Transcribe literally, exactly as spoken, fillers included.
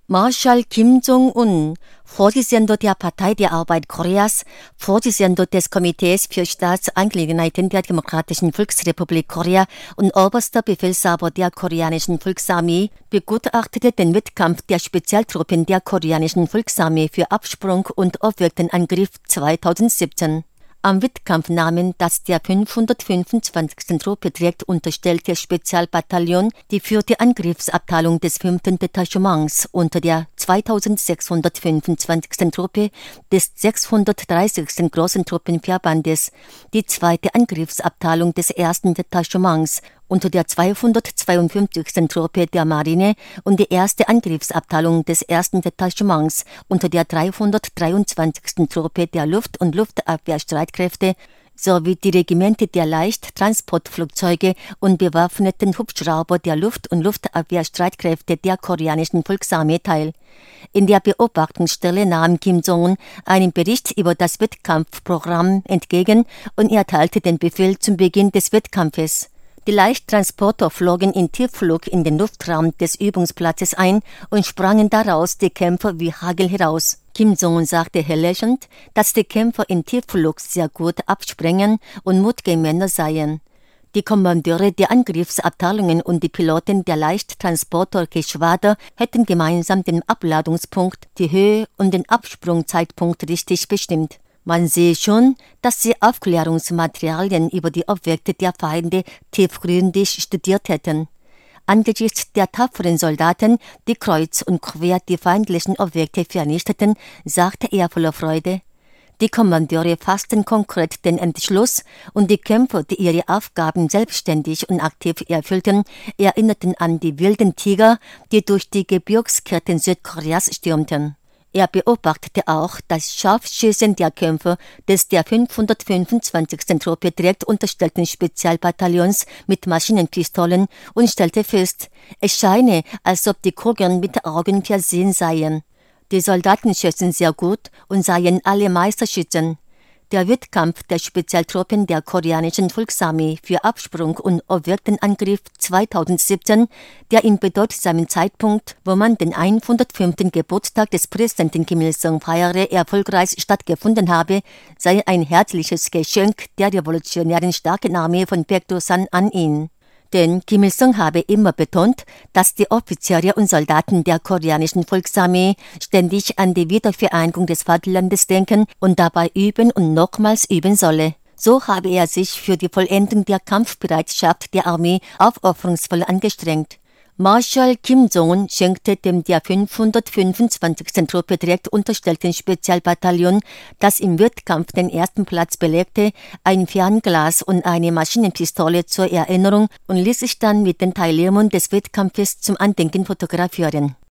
Marschall Kim Jong-un, Vorsitzender der Partei der Arbeit Koreas, Vorsitzender des Komitees für Staatsangelegenheiten der Demokratischen Volksrepublik Korea und oberster Befehlshaber der koreanischen Volksarmee, begutachtete den Wettkampf der Spezialtruppen der koreanischen Volksarmee für Absprung und aufwirkenden Angriff zweitausendsiebzehn. Am Wettkampf nahmen das der fünfhundertfünfundzwanzigsten Truppe direkt unterstellte Spezialbataillon, die vierte Angriffsabteilung des fünften Detachements unter der zweitausendsechshundertfünfundzwanzigsten Truppe des sechshundertdreißigsten Großen Truppenverbandes, die zweite Angriffsabteilung des ersten Detachements unter der zweihundertzweiundfünfzigsten Truppe der Marine und die erste Angriffsabteilung des ersten Detachements unter der dreihundertdreiundzwanzigsten Truppe der Luft- und Luftabwehrstreitkräfte sowie die Regimente der Leichttransportflugzeuge und bewaffneten Hubschrauber der Luft- und Luftabwehrstreitkräfte der koreanischen Volksarmee teil. In der Beobachtungsstelle nahm Kim Jong-un einen Bericht über das Wettkampfprogramm entgegen und erteilte den Befehl zum Beginn des Wettkampfes. Die Leichttransporter flogen in Tiefflug in den Luftraum des Übungsplatzes ein und sprangen daraus die Kämpfer wie Hagel heraus. Kim Jong-un sagte lächelnd, dass die Kämpfer in Tiefflug sehr gut abspringen und mutige Männer seien. Die Kommandeure der Angriffsabteilungen und die Piloten der Leichttransporter-Geschwader hätten gemeinsam den Abladungspunkt, die Höhe und den Absprungzeitpunkt richtig bestimmt. Man sehe schon, dass sie Aufklärungsmaterialien über die Objekte der Feinde tiefgründig studiert hätten. Angesichts der tapferen Soldaten, die kreuz und quer die feindlichen Objekte vernichteten, sagte er voller Freude. Die Kommandeure fassten konkret den Entschluss und die Kämpfer, die ihre Aufgaben selbstständig und aktiv erfüllten, erinnerten an die wilden Tiger, die durch die Gebirgsketten Südkoreas stürmten. Er beobachtete auch das Scharfschießen der Kämpfer des der fünfhundertfünfundzwanzigsten Truppe direkt unterstellten Spezialbataillons mit Maschinenpistolen und stellte fest, es scheine, als ob die Kugeln mit Augen versehen seien. Die Soldaten schössen sehr gut und seien alle Meisterschützen. Der Wettkampf der Spezialtruppen der koreanischen Volksarmee für Absprung und aufwirkenden Angriff zweitausendsiebzehn, der im bedeutsamen Zeitpunkt, wo man den hundertfünften Geburtstag des Präsidenten Kim Il-sung feiere, erfolgreich stattgefunden habe, sei ein herzliches Geschenk der revolutionären starken Armee von Baekdu-san an ihn. Denn Kim Il-sung habe immer betont, dass die Offiziere und Soldaten der koreanischen Volksarmee ständig an die Wiedervereinigung des Vaterlandes denken und dabei üben und nochmals üben solle. So habe er sich für die Vollendung der Kampfbereitschaft der Armee aufopferungsvoll angestrengt. Marschall Kim Jong-un schenkte dem der fünfhundertfünfundzwanzigsten Truppe direkt unterstellten Spezialbataillon, das im Wettkampf den ersten Platz belegte, ein Fernglas und eine Maschinenpistole zur Erinnerung und ließ sich dann mit den Teilnehmern des Wettkampfes zum Andenken fotografieren.